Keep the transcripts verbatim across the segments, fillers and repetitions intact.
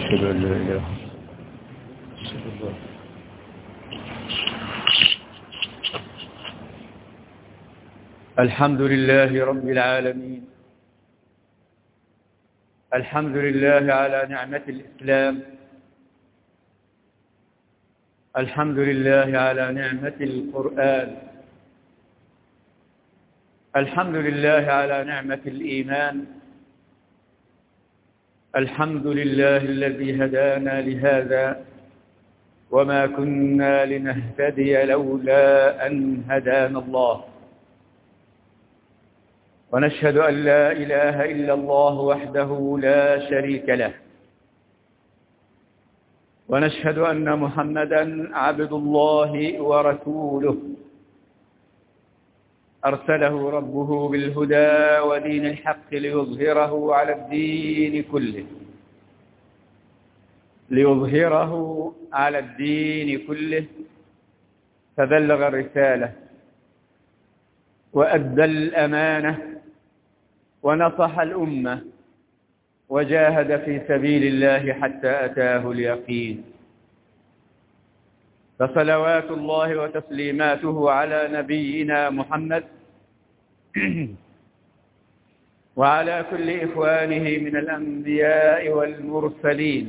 أشهد أن لا إله إلا الله. الحمد لله رب العالمين. الحمد لله على نعمة الإسلام. الحمد لله على نعمة القرآن. الحمد لله على نعمة الإيمان. الحمد لله الذي هدانا لهذا وما كنا لنهتدي لولا أن هدانا الله. ونشهد أن لا إله إلا الله وحده لا شريك له. ونشهد أن محمدًا عبد الله ورسوله أرسله ربه بالهدى ودين الحق ليظهره على الدين كله ليظهره على الدين كله فبلغ الرسالة وأدى الأمانة ونصح الأمة وجاهد في سبيل الله حتى أتاه اليقين. فصلوات الله وتسليماته على نبينا محمد وعلى كل إخوانه من الأنبياء والمرسلين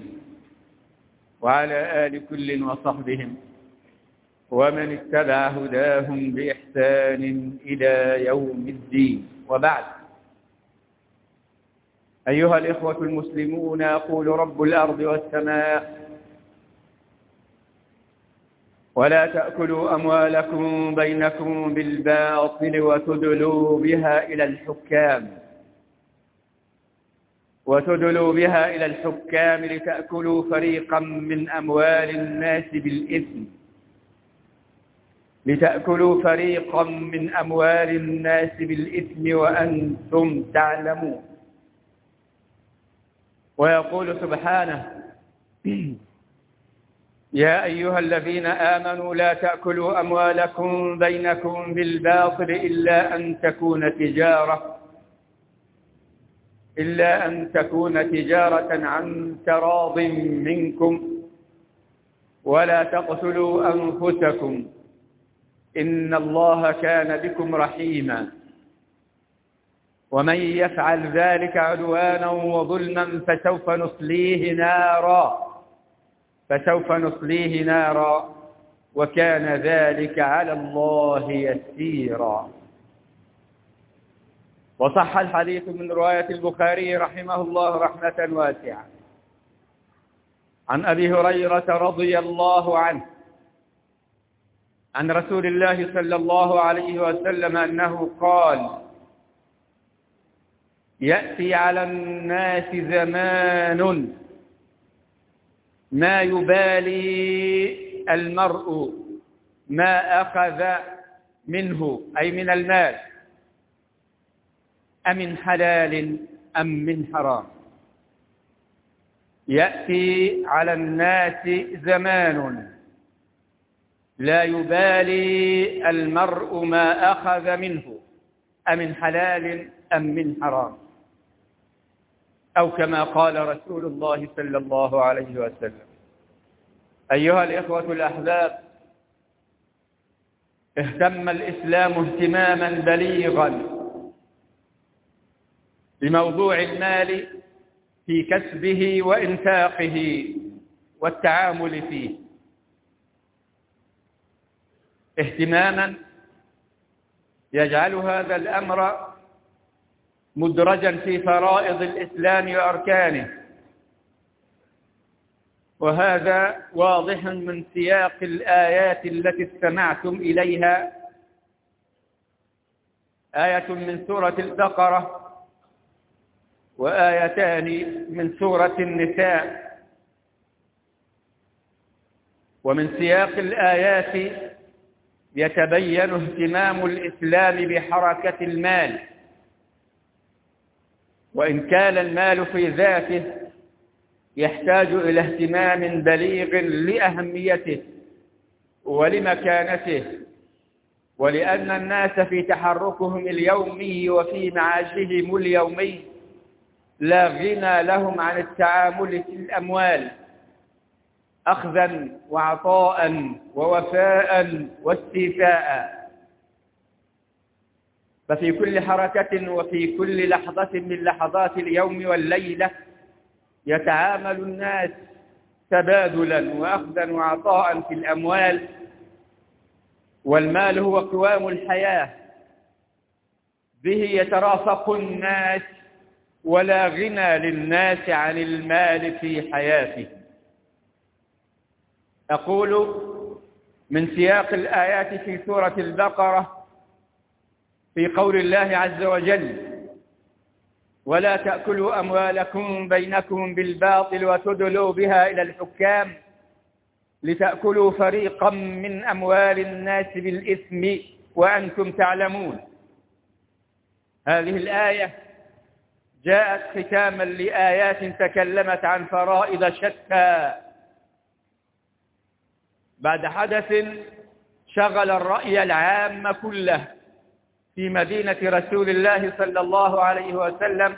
وعلى آل كل وصحبهم ومن اتبع هداهم بإحسان إلى يوم الدين. وبعد، أيها الإخوة المسلمون، يقول رب الأرض والسماء: ولا تأكلوا أموالكم بينكم بالباطل وتدلوا بها إلى الحكام وتدلوا بها إلى الحكام لتأكلوا فريقا من أموال الناس بالإثم لتأكلوا فريقا من أموال الناس بالإثم وأنتم تعلمون. ويقول سبحانه: يا أيها الذين آمنوا لا تأكلوا أموالكم بينكم بالباطل إلا أن تكون تجارة إلا أن تكون تجارة عن تراض منكم ولا تقتلوا أنفسكم إن الله كان بكم رحيما ومن يفعل ذلك عدوانا وظلما فسوف نصليه نارا فسوف نصليه نارا وكان ذلك على الله يسيرا. وصح الحديث من رواية البخاري رحمه الله رحمة واسعة عن أبي هريرة رضي الله عنه عن رسول الله صلى الله عليه وسلم أنه قال: يأتي على الناس زمان ما يبالي المرء ما أخذ منه، أي من المال، أمن حلال أم من حرام. يأتي على الناس زمان لا يبالي المرء ما أخذ منه أمن حلال أم من حرام، أو كما قال رسول الله صلى الله عليه وسلم. أيها الإخوة الأحباب، اهتم الإسلام اهتماما بليغا بموضوع المال في كسبه وإنفاقه والتعامل فيه، اهتماما يجعل هذا الأمر مدرجا في فرائض الإسلام وأركانه. وهذا واضح من سياق الآيات التي استمعتم إليها، آية من سورة البقرة وآيتان من سورة النساء. ومن سياق الآيات يتبين اهتمام الإسلام بحركة المال، وإن كان المال في ذاته يحتاج إلى اهتمام بليغ لأهميته ولمكانته، ولأن الناس في تحركهم اليومي وفي معاشهم اليومي لا غنى لهم عن التعامل في الأموال أخذا وعطاء ووفاء واستيفاء. ففي كل حركة وفي كل لحظة من لحظات اليوم والليلة يتعامل الناس تبادلا وأخذا وعطاء في الأموال، والمال هو قوام الحياة، به يترافق الناس، ولا غنى للناس عن المال في حياته. أقول من سياق الآيات في سورة البقرة في قول الله عز وجل: ولا تأكلوا أموالكم بينكم بالباطل وتدلوا بها إلى الحكام لتأكلوا فريقا من أموال الناس بالإثم وأنتم تعلمون. هذه الآية جاءت ختاما لآيات تكلمت عن فرائض شتى بعد حدث شغل الرأي العام كله في مدينة رسول الله صلى الله عليه وسلم،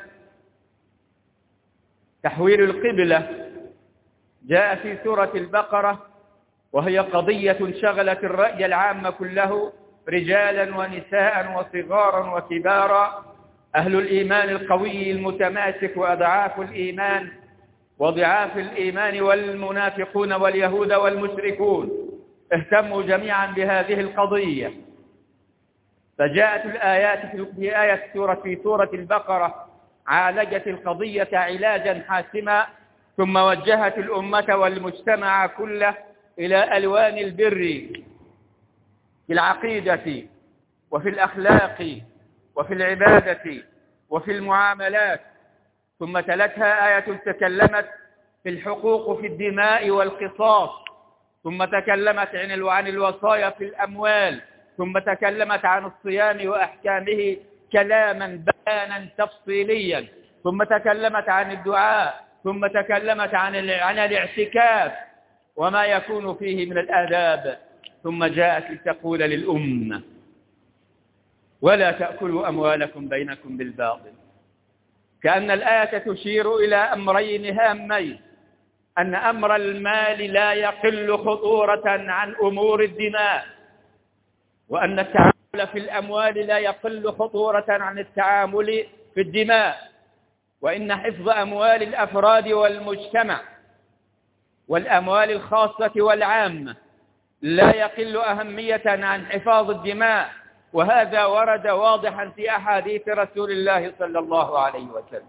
تحويل القبلة. جاء في سورة البقرة وهي قضية شغلت الرأي العام كله، رجالا ونساء وصغارا وكبارا، أهل الإيمان القوي المتماسك وأضعاف الإيمان وضعاف الإيمان والمنافقون واليهود والمشركون، اهتموا جميعا بهذه القضية. فجاءت الآيات في آية سورة في سورة البقرة عالجت القضية علاجا حاسما، ثم وجهت الأمة والمجتمع كله إلى ألوان البر في العقيدة وفي الأخلاق وفي العبادة وفي المعاملات. ثم تلتها آية تكلمت في الحقوق في الدماء والقصاص، ثم تكلمت عن الوصايا في الأموال، ثم تكلمت عن الصيام وأحكامه كلاما بيانا تفصيليا، ثم تكلمت عن الدعاء، ثم تكلمت عن عن الاعتكاف وما يكون فيه من الآداب، ثم جاءت لتقول للأمة: ولا تأكلوا أموالكم بينكم بالباطل. كأن الآية تشير إلى أمرين هامين: أن أمر المال لا يقل خطورة عن أمور الدماء، وأن التعامل في الأموال لا يقل خطورة عن التعامل في الدماء، وإن حفظ أموال الأفراد والمجتمع والأموال الخاصة والعامة لا يقل أهمية عن حفاظ الدماء. وهذا ورد واضحا في أحاديث رسول الله صلى الله عليه وسلم: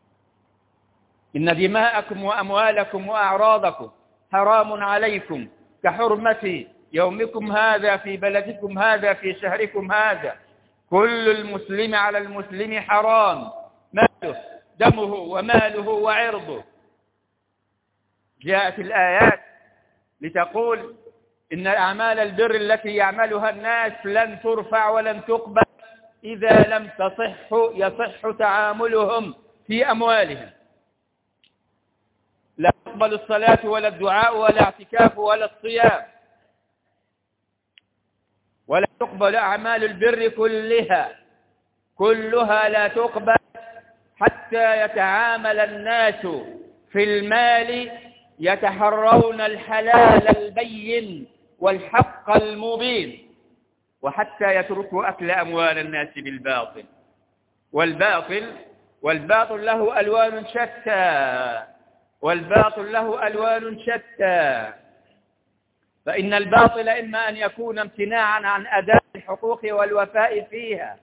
إن دماءكم وأموالكم وأعراضكم حرام عليكم كحرمة يومكم هذا في بلدكم هذا في شهركم هذا. كل المسلم على المسلم حرام، ماله دمه وماله وعرضه. جاءت الآيات لتقول إن أعمال البر التي يعملها الناس لن ترفع ولن تقبل إذا لم تصح يصح تعاملهم في أموالهم. لا تقبل الصلاة ولا الدعاء ولا الاعتكاف ولا الصيام، ولا تقبل أعمال البر كلها كلها لا تقبل حتى يتعامل الناس في المال يتحرون الحلال البين والحق المبين، وحتى يتركوا أكل أموال الناس بالباطل. والباطل والباطل له ألوان شتى والباطل له ألوان شتى فإن الباطل إما أن يكون امتناعا عن أداء الحقوق والوفاء فيها،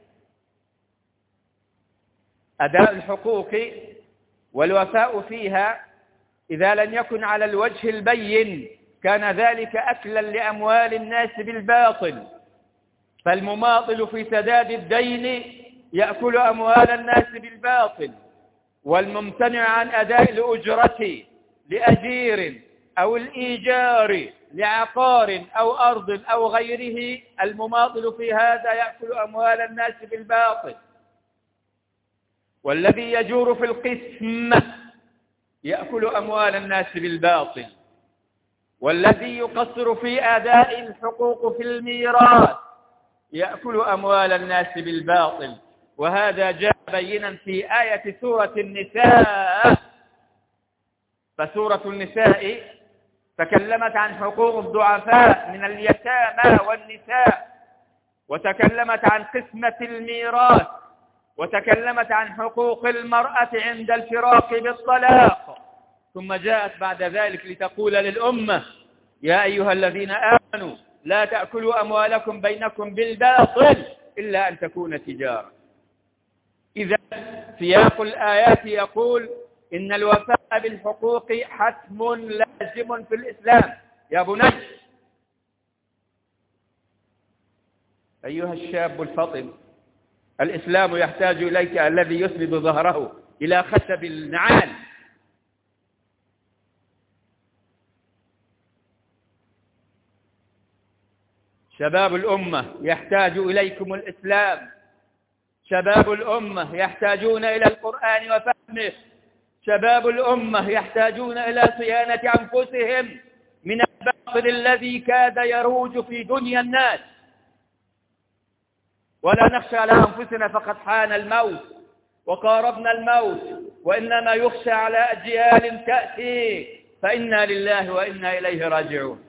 أداء الحقوق والوفاء فيها إذا لم يكن على الوجه البين كان ذلك أكلا لأموال الناس بالباطل. فالمماطل في سداد الدين يأكل أموال الناس بالباطل، والممتنع عن أداء الأجرة لأجير أو الإيجار لعقار أو أرض أو غيره، المماطل في هذا يأكل أموال الناس بالباطل. والذي يجور في القسم يأكل أموال الناس بالباطل، والذي يقصر في أداء الحقوق في الميراث يأكل أموال الناس بالباطل، وهذا جاء بينا في آية سورة النساء. فسورة النساء تكلمت عن حقوق الضعفاء من اليتامى والنساء، وتكلمت عن قسمة الميراث، وتكلمت عن حقوق المرأة عند الفراق بالطلاق، ثم جاءت بعد ذلك لتقول للأمة: يا أيها الذين آمنوا لا تأكلوا أموالكم بينكم بالباطل إلا أن تكون تجارة. إذا سياق الآيات يقول إن الوفاء بالحقوق حتم لازم في الإسلام. يا بني أيها الشاب الفطن، الإسلام يحتاج إليك الذي يسند ظهره إلى خشب النعال. شباب الأمة يحتاج إليكم الإسلام. شباب الأمة يحتاجون إلى القرآن وفهمه. شباب الأمة يحتاجون إلى صيانة أنفسهم من الباطل الذي كاد يروج في دنيا الناس. ولا نخشى على أنفسنا فقد حان الموت وقاربنا الموت، وإنما يخشى على أجيال تأتي، فإنا لله وإنا إليه راجعون.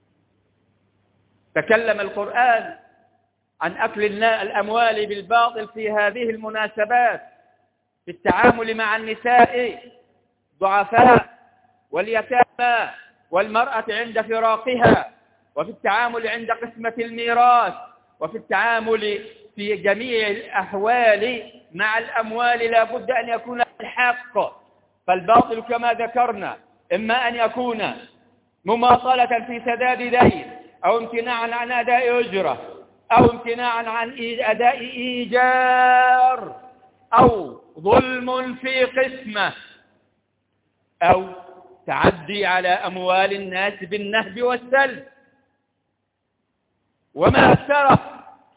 تكلم القرآن عن أكل الأموال بالباطل في هذه المناسبات، في التعامل مع النساء ضعفاء واليتامى والمرأة عند فراقها، وفي التعامل عند قسمة الميراث، وفي التعامل في جميع الأحوال مع الأموال لا بد أن يكون الحق. فالباطل كما ذكرنا إما أن يكون مماطلة في سداد دين، أو امتناعا عن أداء أجرة، أو امتناعا عن أداء إيجار، أو ظلم في قسمة، أو تعدي على أموال الناس بالنهب والسلب. وما أكثره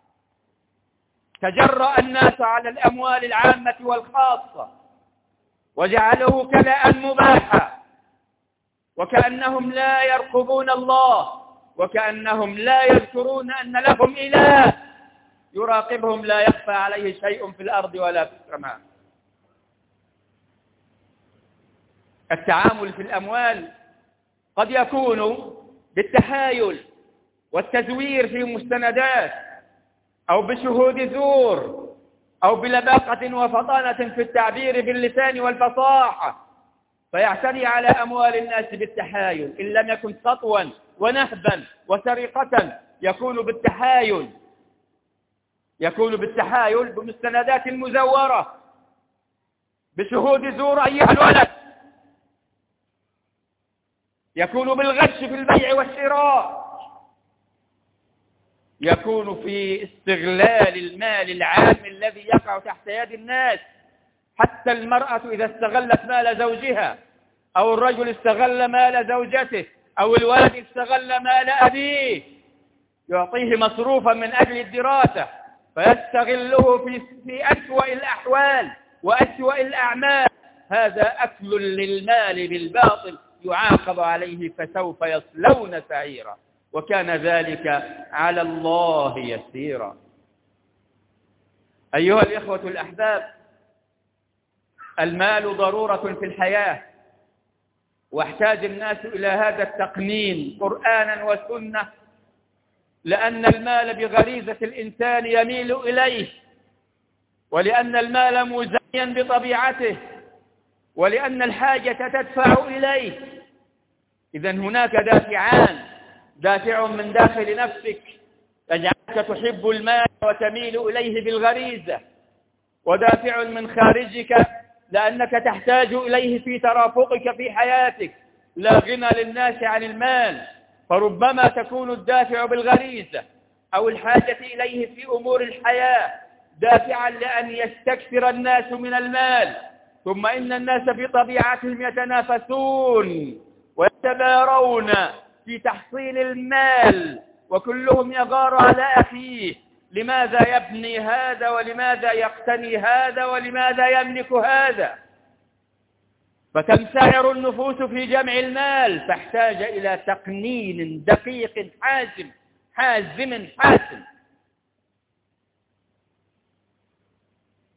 تجرأ الناس على الأموال العامة والخاصة وجعلوه كلاء مباحا، وكأنهم لا يرقبون الله، وكأنهم لا يذكرون أن لهم إله يراقبهم لا يخفى عليه شيء في الأرض ولا في السماء. التعامل في الأموال قد يكون بالتحايل والتزوير في مستندات، أو بشهود زور، أو بلباقة وفطانة في التعبير باللسان والفصاحة، فيعتدي على أموال الناس بالتحايل. إن لم يكن سطوا ونهبا وسرقة يكون بالتحايل، يكون بالتحايل بمستندات مزورة، بشهود زور أيها الولد، يكون بالغش في البيع والشراء، يكون في استغلال المال العام الذي يقع تحت يد الناس. حتى المرأة إذا استغلت مال زوجها، أو الرجل استغل مال زوجته، أو الولد استغل مال أبيه، يعطيه مصروفا من أجل الدراسة فيستغله في في أسوأ الأحوال وأسوأ الأعمال، هذا أكل للمال بالباطل يعاقب عليه، فسوف يصلون سعيرا، وكان ذلك على الله يسيرا. أيها الإخوة الأحباب، المال ضرورة في الحياة، واحتاج الناس إلى هذا التقنين قرآنا وسنة، لأن المال بغريزة الإنسان يميل إليه، ولأن المال مزين بطبيعته، ولأن الحاجة تدفع إليه. إذن هناك دافعان: دافع من داخل نفسك يجعلك تحب المال وتميل إليه بالغريزة، ودافع من خارجك لأنك تحتاج إليه في ترافقك في حياتك. لا غنى للناس عن المال، فربما تكون الدافع بالغريزة أو الحاجة إليه في أمور الحياة دافعا لأن يستكثر الناس من المال، ثم إن الناس بطبيعتهم يتنافسون ويتبارون في تحصيل المال، وكلهم يغار على أخيه: لماذا يبني هذا، ولماذا يقتني هذا، ولماذا يملك هذا؟ فتمسعر النفوس في جمع المال، فاحتاج إلى تقنين دقيق حازم حازم حاسم.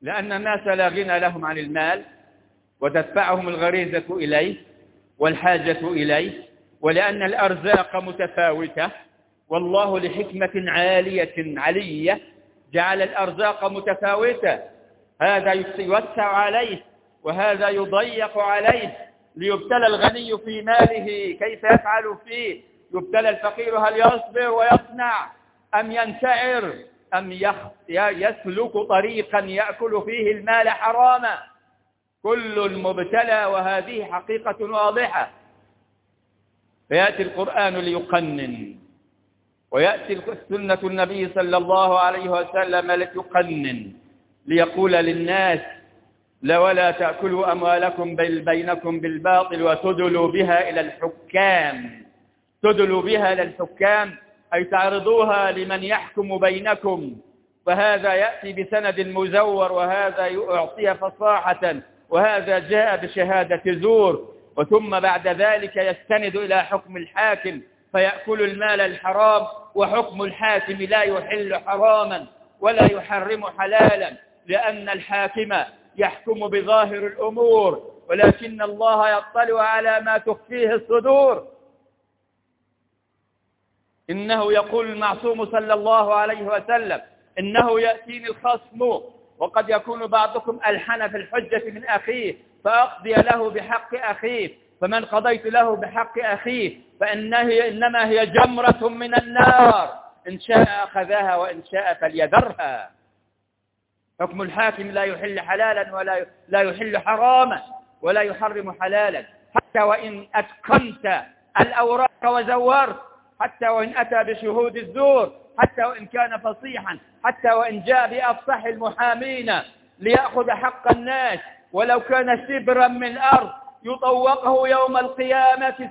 لأن الناس لا غنى لهم عن المال، وتدفعهم الغريزة إليه والحاجة إليه، ولأن الأرزاق متفاوتة، والله لحكمة عالية علية جعل الأرزاق متفاوتة، هذا يوسع عليه وهذا يضيق عليه، ليبتلى الغني في ماله كيف يفعل فيه، يبتلى الفقير هل يصبر ويصنع أم ينتعر أم يسلك طريقا يأكل فيه المال حراما. كل مبتلى، وهذه حقيقة واضحة. فيأتي القرآن ليقنن، ويأتي سنة النبي صلى الله عليه وسلم لتقنن، ليقول للناس: لا ولا تأكلوا أموالكم بينكم بالباطل وتدلوا بها إلى الحكام. تدلوا بها إلى الحكام أي تعرضوها لمن يحكم بينكم، فهذا يأتي بسند مزور، وهذا يعطي فصاحة، وهذا جاء بشهادة زور، وثم بعد ذلك يستند إلى حكم الحاكم فيأكل المال الحرام، وحكم الحاكم لا يحل حراما ولا يحرم حلالا، لأن الحاكم يحكم بظاهر الأمور، ولكن الله يطلع على ما تخفيه الصدور. إنه يقول المعصوم صلى الله عليه وسلم: إنه يأتيني الخصم وقد يكون بعضكم ألحن في الحجة من أخيه فأقضي له بحق أخيه، فمن قضيت له بحق أخيه فإنه إنما هي جمرة من النار، إن شاء أخذها وإن شاء فليذرها. حكم الحاكم لا يحل حلالا ولا لا يحل حراما ولا يحرم حلالا، حتى وإن أتقنت الأوراق وزورت، حتى وإن أتى بشهود الزور، حتى وإن كان فصيحا، حتى وإن جاء بأفصح المحامين ليأخذ حق الناس، ولو كان شبرا من أرض يطوقه يوم القيامة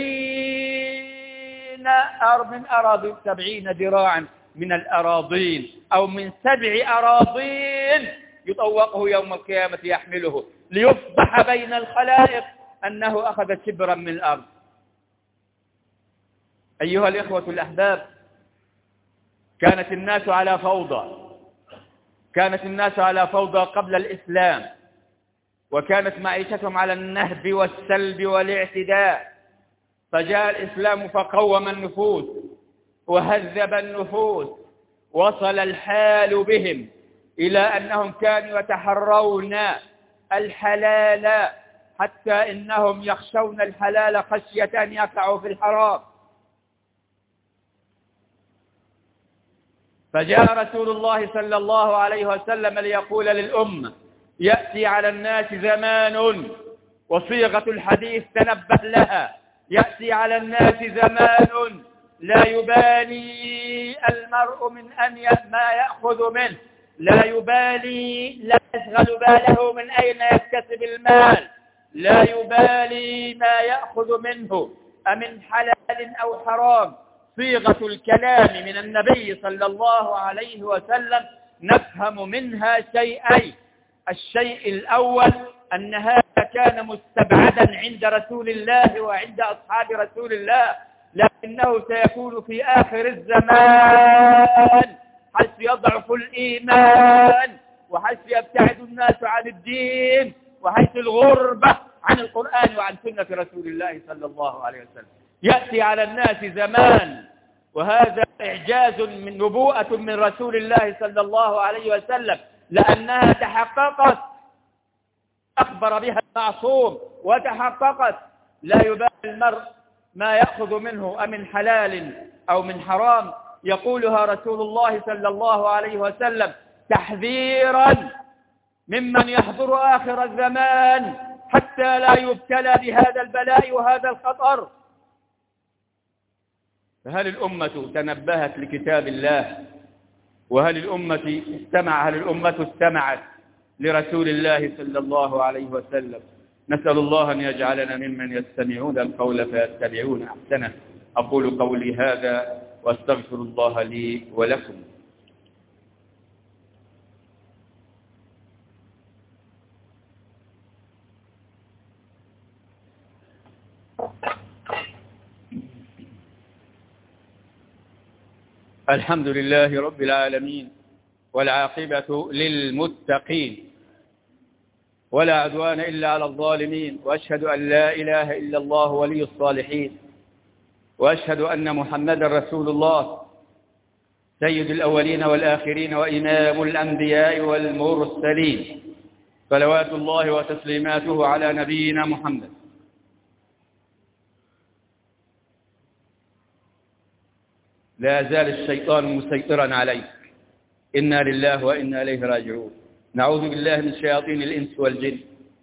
سبعين أرض من أراضي سبعين ذراعا من الأراضين، أو من سبع أراضين يطوقه يوم القيامة يحمله ليفضح بين الخلائق أنه أخذ شبرا من الأرض. أيها الإخوة الأحباب، كانت الناس على فوضى، كانت الناس على فوضى قبل الإسلام، وكانت معيشتهم على النهب والسلب والاعتداء، فجاء الإسلام فقوم النفوس وهذب النفوس، وصل الحال بهم إلى أنهم كانوا يتحرون الحلال، حتى إنهم يخشون الحلال خشية أن يقعوا في الحرام. فجاء رسول الله صلى الله عليه وسلم ليقول للأمة: يأتي على الناس زمان، وصيغة الحديث تنبه لها، يأتي على الناس زمان لا يبالي المرء من أن ما يأخذ منه، لا يبالي، لا يشغل باله من أين يكتسب المال، لا يبالي ما يأخذ منه أمن حلال أو حرام. صيغة الكلام من النبي صلى الله عليه وسلم نفهم منها شيئين: الشيء الأول أن هذا كان مستبعدا عند رسول الله وعند أصحاب رسول الله، لكنه سيكون في آخر الزمان حيث يضعف الإيمان، وحيث يبتعد الناس عن الدين، وحيث الغربة عن القرآن وعن سنة رسول الله صلى الله عليه وسلم. يأتي على الناس زمان، وهذا إعجاز من نبوءة من رسول الله صلى الله عليه وسلم، لأنها تحققت، أخبر بها المعصوم وتحققت. لا يبالي المرء ما يأخذ منه أمن حلال أو من حرام، يقولها رسول الله صلى الله عليه وسلم تحذيرا ممن يحضر آخر الزمان حتى لا يبتلى بهذا البلاء وهذا الخطر. فهل الأمة تنبهت لكتاب الله؟ وهل الأمة استمع هل الأمة استمعت لرسول الله صلى الله عليه وسلم؟ نسأل الله أن يجعلنا ممن يستمعون القول فيتبعون أحسنه. أقول قولي هذا وأستغفر الله لي ولكم. الحمد لله رب العالمين، والعاقبة للمتقين، ولا عدوان إلا على الظالمين، وأشهد أن لا إله إلا الله ولي الصالحين، وأشهد أن محمدا رسول الله سيد الأولين والآخرين وإمام الأنبياء والمرسلين، صلوات الله وتسليماته على نبينا محمد. لا زال الشيطان مسيطرا عليك، إنا لله وإنا إليه راجعون. نعوذ بالله من شياطين الإنس والجن،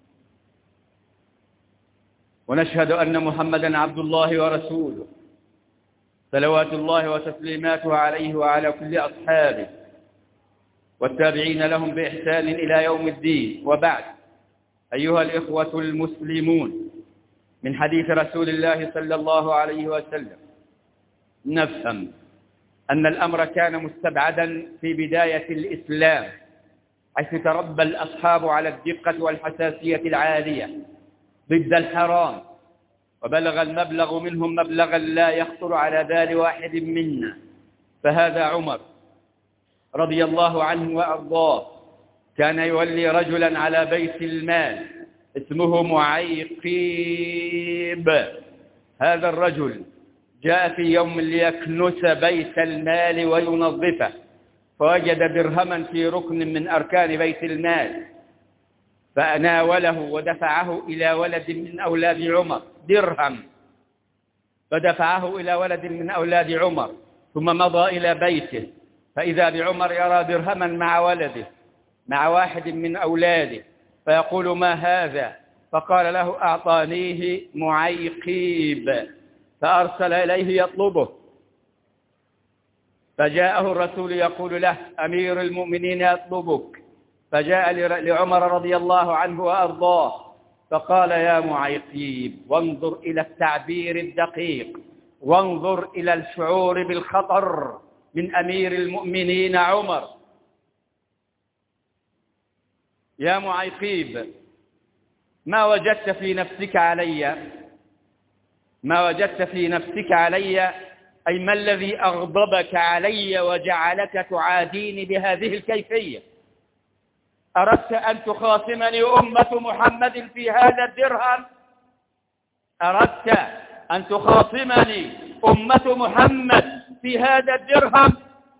ونشهد أن محمدا عبد الله ورسوله، صلوات الله وتسليماته عليه وعلى كل أصحابه والتابعين لهم بإحسان إلى يوم الدين. وبعد، أيها الإخوة المسلمون، من حديث رسول الله صلى الله عليه وسلم نفهم أن الأمر كان مستبعدا في بداية الإسلام، حيث تربى الأصحاب على الدقة والحساسية العالية ضد الحرام، وبلغ المبلغ منهم مبلغا لا يخطر على بال واحد منا. فهذا عمر رضي الله عنه وأرضاه كان يولي رجلا على بيت المال اسمه معيقيب. هذا الرجل جاء في يوم ليكنس بيت المال وينظفه، فوجد درهما في ركن من أركان بيت المال، فناوله ودفعه إلى ولد من أولاد عمر. درهم، فدفعه إلى ولد من أولاد عمر، ثم مضى إلى بيته، فإذا بعمر يرى درهما مع ولده، مع واحد من أولاده، فيقول: ما هذا؟ فقال له: أعطانيه معيقيب. فأرسل إليه يطلبه، فجاءه الرسول يقول له: أمير المؤمنين يطلبك. فجاء لعمر رضي الله عنه وأرضاه فقال: يا معيقيب، وانظر إلى التعبير الدقيق، وانظر إلى الشعور بالخطر من أمير المؤمنين عمر. يا معيقيب، ما وجدت في نفسك علي ما وجدت في نفسك علي أي ما الذي أغضبك علي وجعلك تعاديني بهذه الكيفية؟ أردت أن تخاصمني أمة محمد في هذا الدرهم؟ أردت أن تخاصمني أمة محمد في هذا الدرهم؟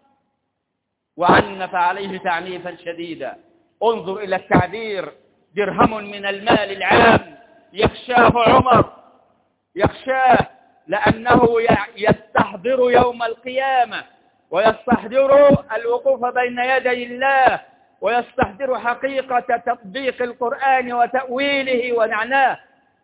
وعنف عليه تعنيفا شديدا. انظر إلى التعبير: درهم من المال العام يخشاه عمر، يخشاه لأنه يستحضر يوم القيامة، ويستحضر الوقوف بين يدي الله، ويستحضر حقيقة تطبيق القرآن وتأويله ومعناه.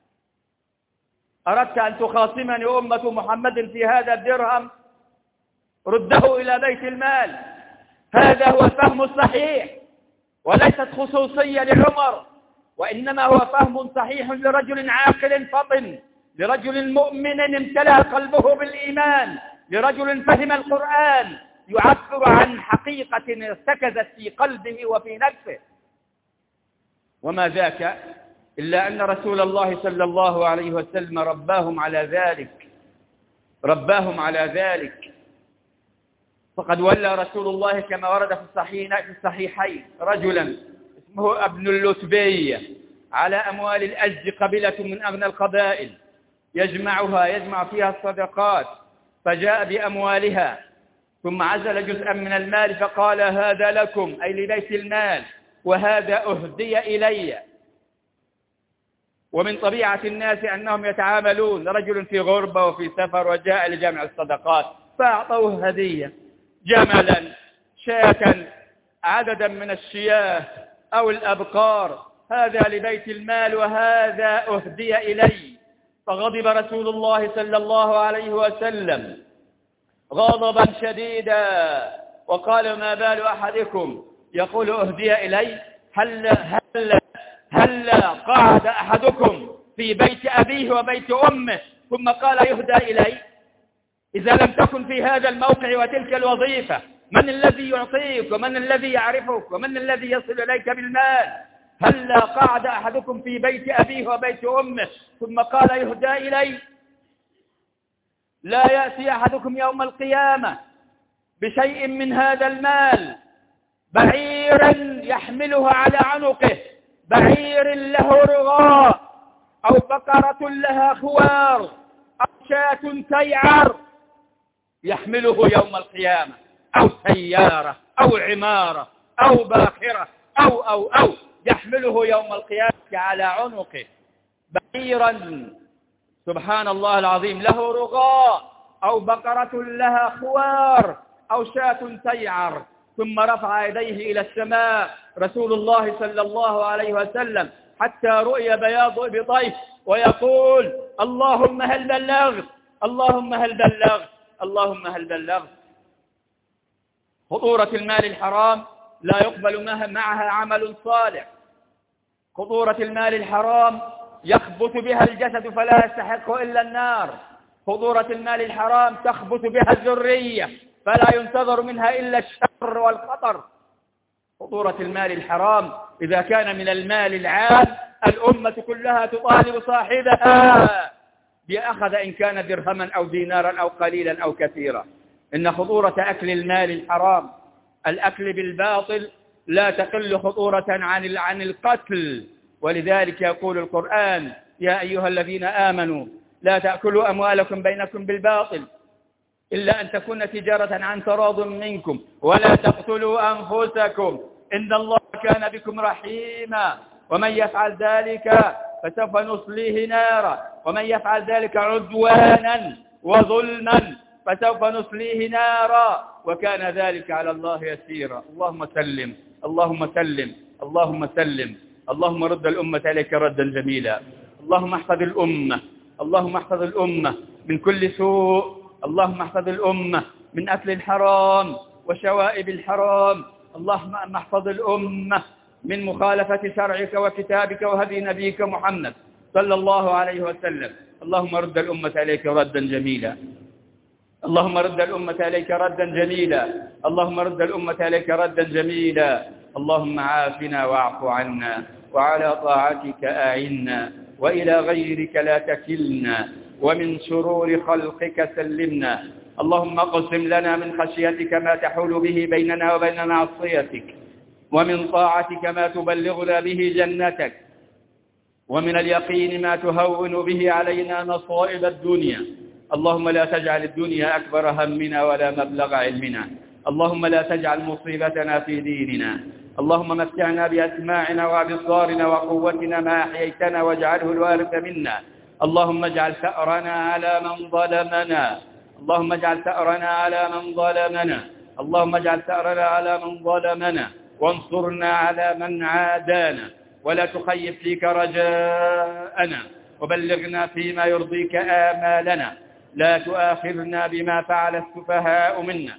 أردت أن تخاصمني أمة محمد في هذا الدرهم؟ رده إلى بيت المال. هذا هو الفهم الصحيح، وليست خصوصية لعمر، وإنما هو فهم صحيح لرجل عاقل فطن، لرجل مؤمن امتلأ قلبه بالإيمان، لرجل فهم القرآن يعبر عن حقيقة ارتكزت في قلبه وفي نفسه. وما ذاك إلا أن رسول الله صلى الله عليه وسلم رباهم على ذلك رباهم على ذلك فقد ولى رسول الله كما ورد في الصحيحين رجلا اسمه ابن اللتبية على أموال الأجد، قبيلة من أغنى القبائل، يجمعها يجمع فيها الصدقات، فجاء بأموالها ثم عزل جزءا من المال فقال: هذا لكم، أي لبيت المال، وهذا أهدي إلي. ومن طبيعة الناس أنهم يتعاملون، رجل في غربة وفي سفر وجاء لجمع الصدقات فأعطوه هدية، جملا، شاة، عددا من الشياه أو الأبقار، هذا لبيت المال وهذا أهدي إلي. فغضب رسول الله صلى الله عليه وسلم غضبا شديدا وقال: ما بال أحدكم يقول أهدي إلي؟ هل هل هل قعد أحدكم في بيت أبيه وبيت أمه ثم قال يهدى إلي؟ إذا لم تكن في هذا الموقع وتلك الوظيفة، من الذي يعطيك ومن الذي يعرفك ومن الذي يصل إليك بالمال؟ هل قعد أحدكم في بيت أبيه وبيت أمه ثم قال يهدى إلي؟ لا يأتي أحدكم يوم القيامة بشيء من هذا المال بعيرا يحمله على عنقه، بعير له رغاء، أو بقرة لها خوار، أو شاة تيعر يحمله يوم القيامة، أو سيارة أو عمارة أو باخرة أو أو أو يحمله يوم القيامة على عنقه. بعيرا سبحان الله العظيم له رغاء، أو بقرة لها خوار، أو شاة تيعر. ثم رفع يديه إلى السماء رسول الله صلى الله عليه وسلم حتى رؤي بياض إبطيه ويقول: اللهم هل بلغت، اللهم هل بلغت، اللهم هل بلغت. خطورة المال الحرام لا يقبل معها عمل صالح. خطورة المال الحرام يخبث بها الجسد فلا يستحق إلا النار. خطورة المال الحرام تخبث بها الذرية فلا ينتظر منها إلا الشر والخطر. خطورة المال الحرام إذا كان من المال العام الأمة كلها تطالب صاحبها بأخذ إن كان درهما أو دينارا أو قليلا أو كثيرا. إن خطورة أكل المال الحرام، الأكل بالباطل، لا تقل خطورة عن عن القتل. ولذلك يقول القرآن: يا أيها الذين آمنوا لا تأكلوا أموالكم بينكم بالباطل إلا أن تكون تجارة عن تراض منكم ولا تقتلوا أنفسكم إن الله كان بكم رحيما ومن يفعل ذلك فسوف نصليه نارا ومن يفعل ذلك عدوانا وظلما فسوف نصليه نارا وكان ذلك على الله يسيرا. اللهم سلم، اللهم سلم، اللهم سلم. اللهم رد الأمة إليك ردا جميلا. اللهم احفظ الأمة، اللهم احفظ الأمة من كل سوء. اللهم احفظ الأمة من أكل الحرام وشوائب الحرام. اللهم احفظ الأمة من مخالفة شرعك وكتابك وهدي نبيك محمد صلى الله عليه وسلم. اللهم رد الأمة إليك ردا جميلا. اللهم رد الأمة إليك ردا جميلا. اللهم رد الأمة إليك ردا جميلا. اللهم عافنا واعف عنا وعلى طاعتك أعنا وإلى غيرك لا تكلنا ومن شرور خلقك سلمنا. اللهم اقسم لنا من خشيتك ما تحول به بيننا وبين معصيتك ومن طاعتك ما تبلغنا به جنتك ومن اليقين ما تهون به علينا مصائب الدنيا. اللهم لا تجعل الدنيا أكبر همنا ولا مبلغ علمنا. اللهم لا تجعل مصيبتنا في ديننا. اللهم متعنا بأسماعنا وأبصارنا وقوتنا ما أحييتنا واجعله الوارث منا. اللهم اجعل ثأرنا على من ظلمنا. اللهم اجعل ثأرنا على من ظلمنا. اللهم اجعل ثأرنا على من ظلمنا وانصرنا على من عادانا ولا تخيب فيك رجاءنا وبلغنا فيما يرضيك آمالنا. لا تؤاخذنا بما فعل السفهاء منا.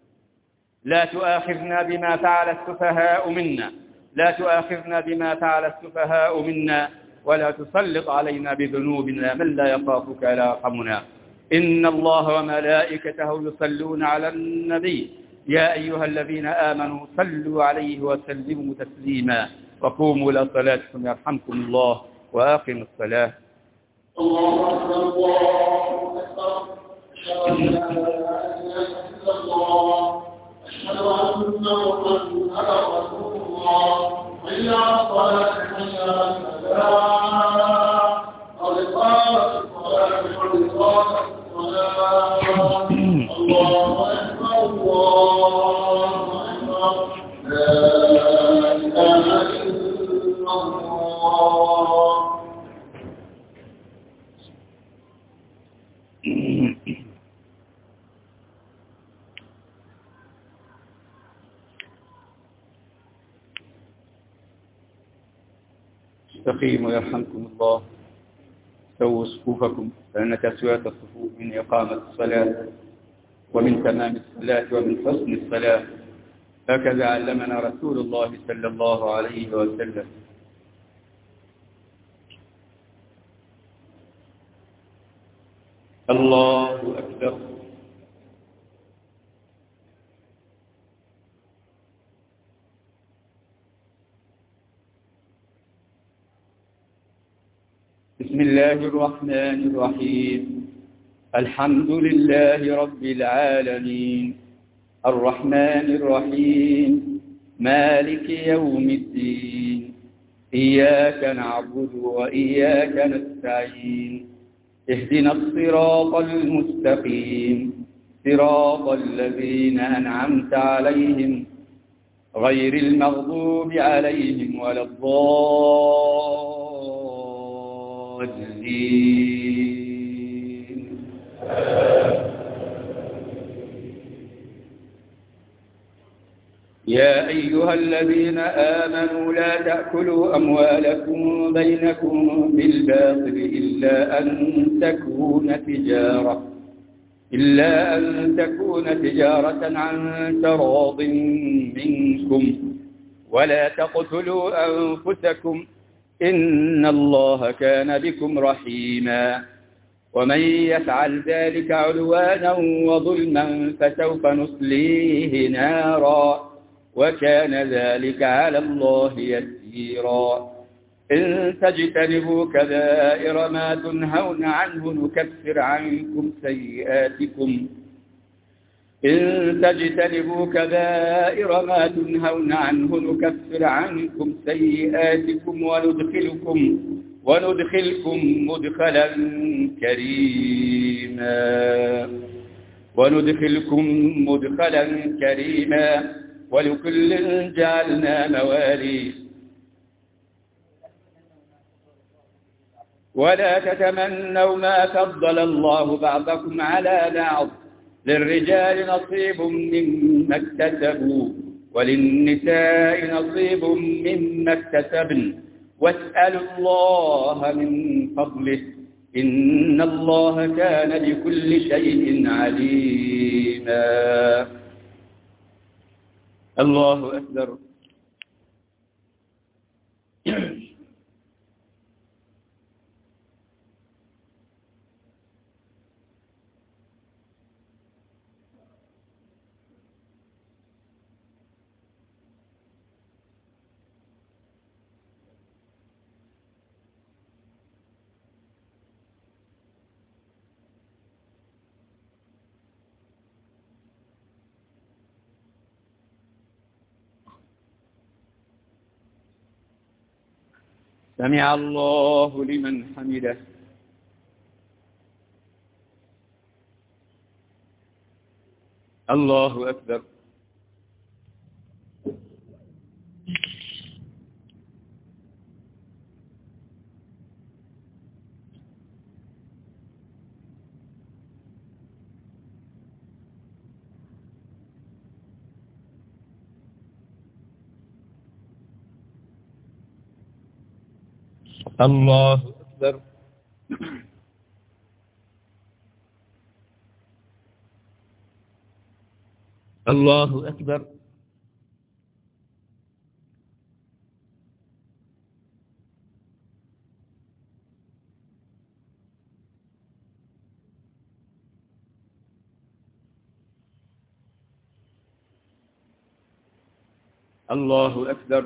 لا تؤاخذنا بما فعل السفهاء منا. لا تؤاخذنا بما فعل السفهاء منا ولا تسلط علينا بذنوبنا من لا يخافك لا يرحمنا. إن الله وملائكته يصلون على النبي يا أيها الذين آمنوا صلوا عليه وسلموا تسليما. وقوموا إلى صلاتكم يرحمكم الله وأقيموا الصلاة. الله أكبر الله أكبر. أشهد أن لا إله إلا الله. أشهد أن محمدا رسول الله. حي على الصلاة حي على الفلاح. قد قامت الصلاة قد قامت الصلاة. الله أكبر الله أكبر. لا إله إلا الله. استقيموا يرحمكم الله. سووا صفوفكم فإن تسوية الصفوف من إقامة الصلاة ومن تمام الصلاة ومن حسن الصلاة. هكذا علمنا رسول الله صلى الله عليه وسلم. الله أكبر. بسم الله الرحمن الرحيم. الحمد لله رب العالمين الرحمن الرحيم مالك يوم الدين إياك نعبد وإياك نستعين اهدنا الصراط المستقيم صراط الذين أنعمت عليهم غير المغضوب عليهم ولا الضالين. يا أيها الذين آمنوا لا تأكلوا أموالكم بينكم بالباطل إلا أن تكون تجارة إلا أن تكون تجارة عن تراض منكم ولا تقتلوا أنفسكم إن الله كان بكم رحيما ومن يفعل ذلك عدوانا وظلما فسوف نصليه نارا وكان ذلك على الله يسيرا إن تجتنبوا كبائر ما تنهون عنه نكفر عنكم سيئاتكم إن تجتنبوا كبائر ما تنهون عنه نكفر عنكم سيئاتكم وندخلكم وندخلكم مدخلا كريما وندخلكم مدخلا كريما ولكل جعلنا موالي ولا تتمنوا ما فضل الله بعضكم على بعض للرجال نصيب مما اكتسبوا وللنساء نصيب مما اكتسبن واسألوا الله من فضله إن الله كان بكل شيء عليما. الله أكبر. سمع الله لمن حمده. الله أكبر. الله أكبر. الله أكبر. الله أكبر.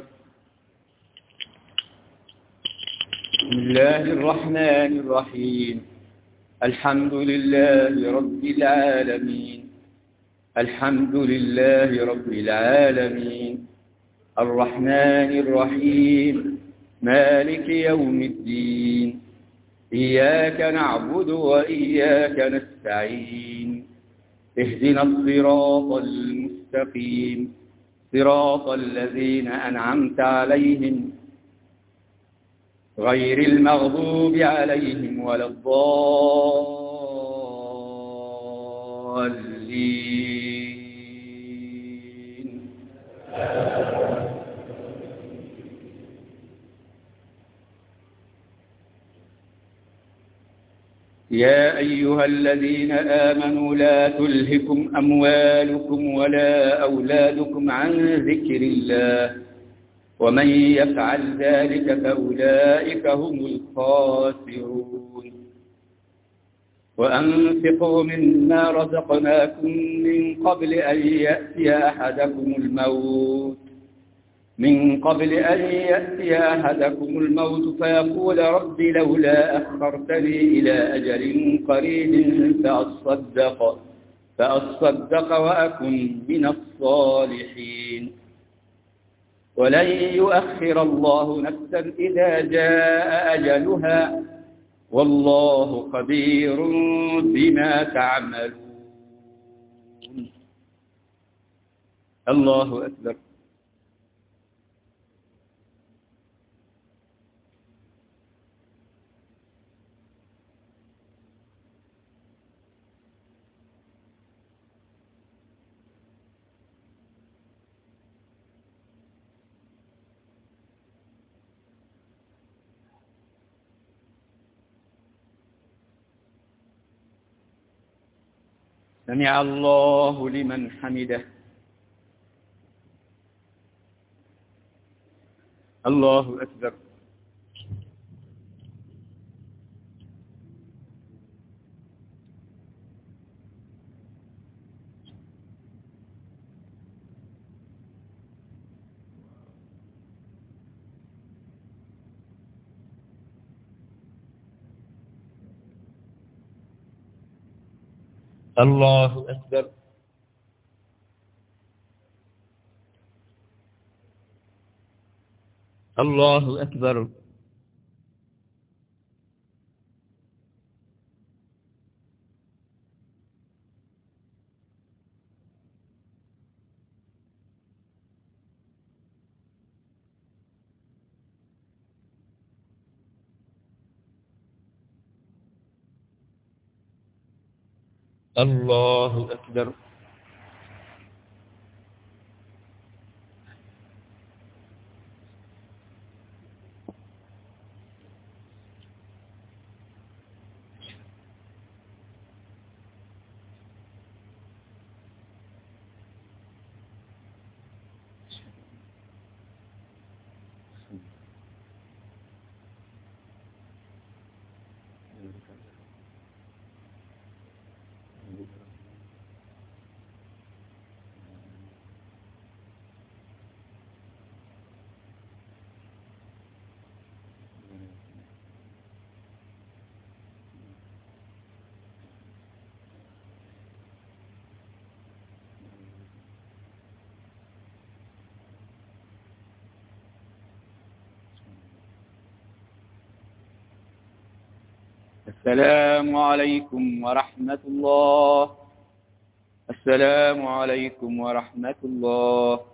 بسم الله الرحمن الرحيم. الحمد لله رب العالمين. الحمد لله رب العالمين الرحمن الرحيم مالك يوم الدين إياك نعبد وإياك نستعين اهدنا الصراط المستقيم صراط الذين أنعمت عليهم غير المغضوب عليهم ولا الضالين. يا أيها الذين آمنوا لا تلهكم أموالكم ولا أولادكم عن ذكر الله ومن يفعل ذلك فأولئك هم الخاسرون. وأنفقوا مما رزقناكم من قبل أن يأتي أحدكم الموت من قبل أن يأتي أحدكم الموت فيقول رب لولا أخرتني إلى أجل قريب فأصدق فأصدق وأكن من الصالحين. ولن يؤخر الله نفسا إذا جاء أجلها والله خبير بما تعملون. الله أكبر. سمع الله لمن حمده. الله أكبر. الله أكبر. الله أكبر. الله أكبر. السلام عليكم ورحمة الله. السلام عليكم ورحمة الله.